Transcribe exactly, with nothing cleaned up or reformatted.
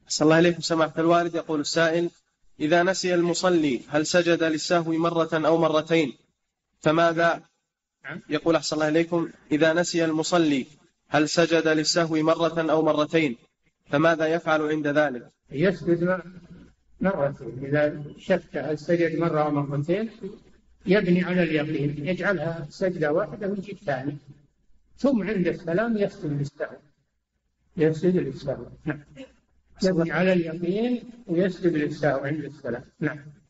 صلى الله عليكم سماحة الوالد. يقول السائل: إذا نسي المصلي هل سجد للسهو مرة أو مرتين فماذا؟ يقول أحسن الله إليكم: إذا نسي المصلي هل سجد للسهو مرة أو مرتين فماذا يفعل عند ذلك؟ يسجد مرتين. إذا شك هل سجد مرة أو مرتين يبني على اليقين، يجعلها سجدة واحدة ويجي الثاني، ثم عند السلام يسجد للسهو. يسجد للسهو. نعم. يبني على اليقين ويسجد للسهو عند السلام. نعم.